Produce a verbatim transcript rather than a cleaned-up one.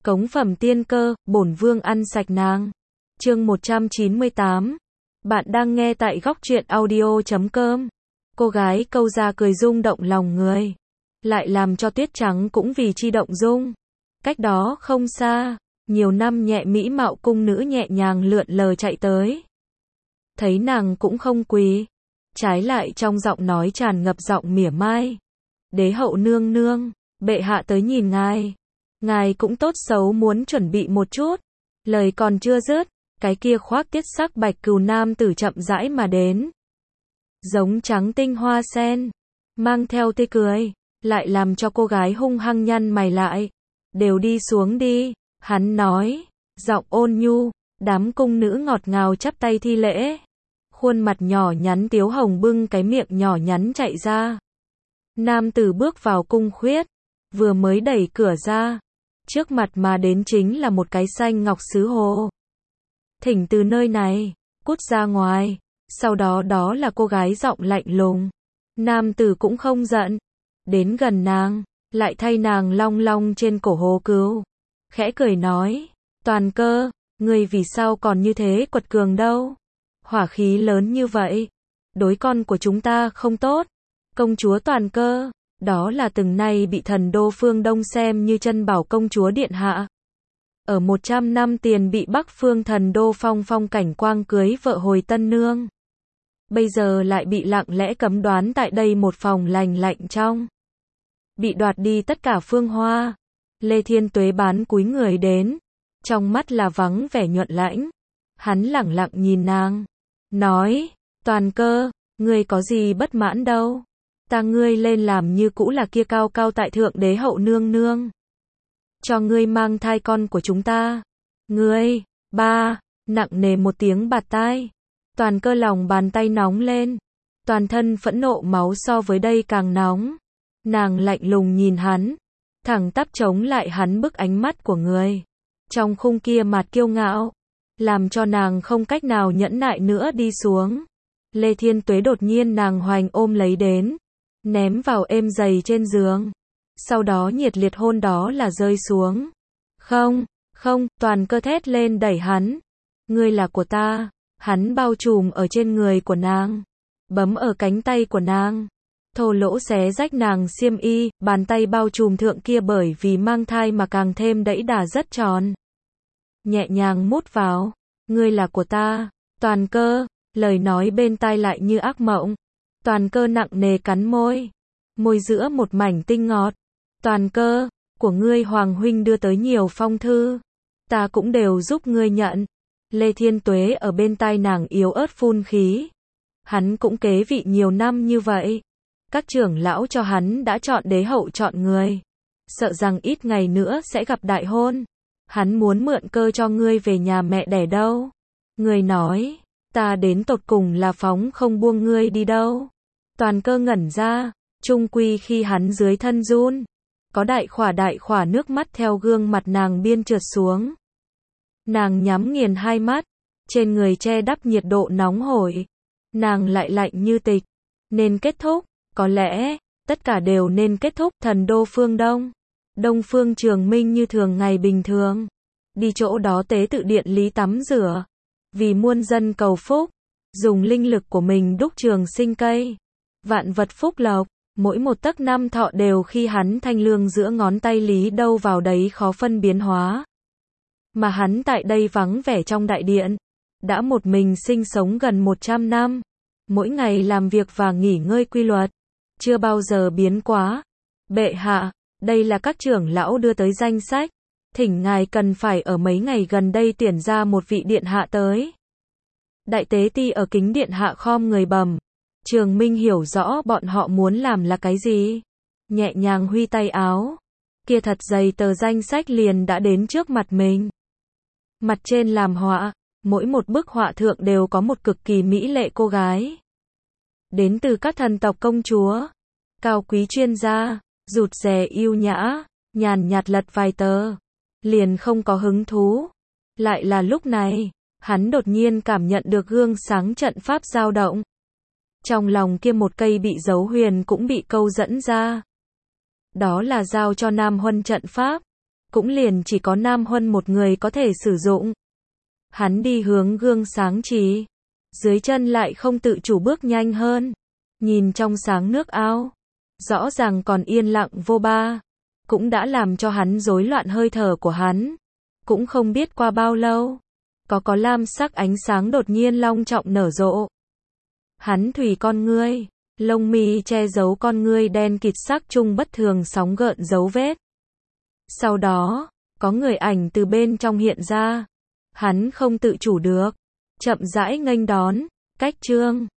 Cống phẩm tiên cơ, bổn vương ăn sạch nàng. Chương một trăm chín mươi tám. Bạn đang nghe tại góc truyện audio chấm com. Cô gái câu ra cười rung động lòng người, lại làm cho Tuyết Trắng cũng vì chi động dung. Cách đó không xa, nhiều năm nhẹ mỹ mạo cung nữ nhẹ nhàng lượn lờ chạy tới. Thấy nàng cũng không quỳ, trái lại trong giọng nói tràn ngập giọng mỉa mai. Đế hậu nương nương, bệ hạ tới nhìn ngài. Ngài cũng tốt xấu muốn chuẩn bị một chút. Lời còn chưa dứt, cái kia khoác tiết sắc bạch cừu nam tử chậm rãi mà đến. Giống trắng tinh hoa sen, mang theo tươi cười, lại làm cho cô gái hung hăng nhăn mày lại. Đều đi xuống đi, hắn nói, giọng ôn nhu, đám cung nữ ngọt ngào chắp tay thi lễ. Khuôn mặt nhỏ nhắn tiếu hồng bưng cái miệng nhỏ nhắn chạy ra. Nam tử bước vào cung khuyết, vừa mới đẩy cửa ra, trước mặt mà đến chính là một cái xanh ngọc sứ hồ. Thỉnh từ nơi này, cút ra ngoài. Sau đó đó là cô gái giọng lạnh lùng. Nam tử cũng không giận, đến gần nàng, lại thay nàng long long trên cổ hồ cứu. Khẽ cười nói, Toàn Cơ, ngươi vì sao còn như thế quật cường đâu? Hỏa khí lớn như vậy, đối con của chúng ta không tốt. Công chúa Toàn Cơ, đó là từng nay bị thần đô phương Đông xem như chân bảo công chúa điện hạ. Ở một trăm năm tiền bị Bắc phương thần đô phong phong cảnh quang cưới vợ hồi tân nương. Bây giờ lại bị lặng lẽ cấm đoán tại đây một phòng lành lạnh trong. Bị đoạt đi tất cả phương hoa. Lê Thiên Tuế bán cúi người đến, trong mắt là vắng vẻ nhuận lãnh. Hắn lẳng lặng nhìn nàng, nói, Toàn Cơ, ngươi có gì bất mãn đâu. Ta ngươi lên làm như cũ là kia cao cao tại thượng đế hậu nương nương. Cho ngươi mang thai con của chúng ta. Ngươi, ba, nặng nề một tiếng bạt tai. Toàn Cơ lòng bàn tay nóng lên. Toàn thân phẫn nộ máu so với đây càng nóng. Nàng lạnh lùng nhìn hắn, thẳng tắp chống lại hắn bức ánh mắt của người. Trong khung kia mặt kiêu ngạo, làm cho nàng không cách nào nhẫn nại nữa đi xuống. Lê Thiên Tuế đột nhiên nàng hoành ôm lấy đến, ném vào êm giày trên giường. Sau đó nhiệt liệt hôn đó là rơi xuống. Không, không, Toàn Cơ thét lên đẩy hắn. Ngươi là của ta. Hắn bao trùm ở trên người của nàng, bấm ở cánh tay của nàng, thô lỗ xé rách nàng xiêm y, bàn tay bao trùm thượng kia bởi vì mang thai mà càng thêm đẫy đà rất tròn. Nhẹ nhàng mút vào, ngươi là của ta, Toàn Cơ, lời nói bên tai lại như ác mộng. Toàn Cơ nặng nề cắn môi, môi giữa một mảnh tinh ngọt. Toàn Cơ, của ngươi Hoàng huynh đưa tới nhiều phong thư, ta cũng đều giúp ngươi nhận. Lê Thiên Tuế ở bên tai nàng yếu ớt phun khí. Hắn cũng kế vị nhiều năm như vậy. Các trưởng lão cho hắn đã chọn đế hậu chọn người. Sợ rằng ít ngày nữa sẽ gặp đại hôn. Hắn muốn mượn cơ cho ngươi về nhà mẹ đẻ đâu. Ngươi nói, ta đến tột cùng là phóng không buông ngươi đi đâu. Toàn Cơ ngẩn ra, chung quy khi hắn dưới thân run. Có đại khỏa đại khỏa nước mắt theo gương mặt nàng biên trượt xuống. Nàng nhắm nghiền hai mắt, trên người che đắp nhiệt độ nóng hổi. Nàng lại lạnh như tịch. Nên kết thúc, có lẽ, tất cả đều nên kết thúc. Thần đô phương Đông, Đông phương Trường Minh như thường ngày bình thường. Đi chỗ đó tế tự điện lý tắm rửa. Vì muôn dân cầu phúc, dùng linh lực của mình đúc trường sinh cây. Vạn vật phúc lộc, mỗi một tấc năm thọ đều khi hắn thanh lương giữa ngón tay lý đâu vào đấy khó phân biến hóa. Mà hắn tại đây vắng vẻ trong đại điện, đã một mình sinh sống gần một trăm năm, mỗi ngày làm việc và nghỉ ngơi quy luật, chưa bao giờ biến quá. Bệ hạ, đây là các trưởng lão đưa tới danh sách, thỉnh ngài cần phải ở mấy ngày gần đây tuyển ra một vị điện hạ tới. Đại tế ti ở kính điện hạ khom người bẩm. Trường Minh hiểu rõ bọn họ muốn làm là cái gì, nhẹ nhàng huy tay áo, kia thật dày tờ danh sách liền đã đến trước mặt mình. Mặt trên làm họa, mỗi một bức họa thượng đều có một cực kỳ mỹ lệ cô gái. Đến từ các thần tộc công chúa, cao quý chuyên gia, rụt rè yêu nhã, nhàn nhạt lật vài tờ, liền không có hứng thú. Lại là lúc này, hắn đột nhiên cảm nhận được gương sáng trận pháp dao động. Trong lòng kia một cây bị dấu huyền cũng bị câu dẫn ra. Đó là giao cho Nam Huân trận pháp. cũng liền chỉ có Nam Huân một người có thể sử dụng. Hắn đi hướng gương sáng trì, dưới chân lại không tự chủ bước nhanh hơn, nhìn trong sáng nước ao, rõ ràng còn yên lặng vô ba, cũng đã làm cho hắn rối loạn hơi thở của hắn. Cũng không biết qua bao lâu, có có lam sắc ánh sáng đột nhiên long trọng nở rộ. Hắn thủy con ngươi, lông mi che giấu con ngươi đen kịt sắc trung bất thường sóng gợn dấu vết. Sau đó, có người ảnh từ bên trong hiện ra. Hắn không tự chủ được, chậm rãi nghênh đón, cách trương,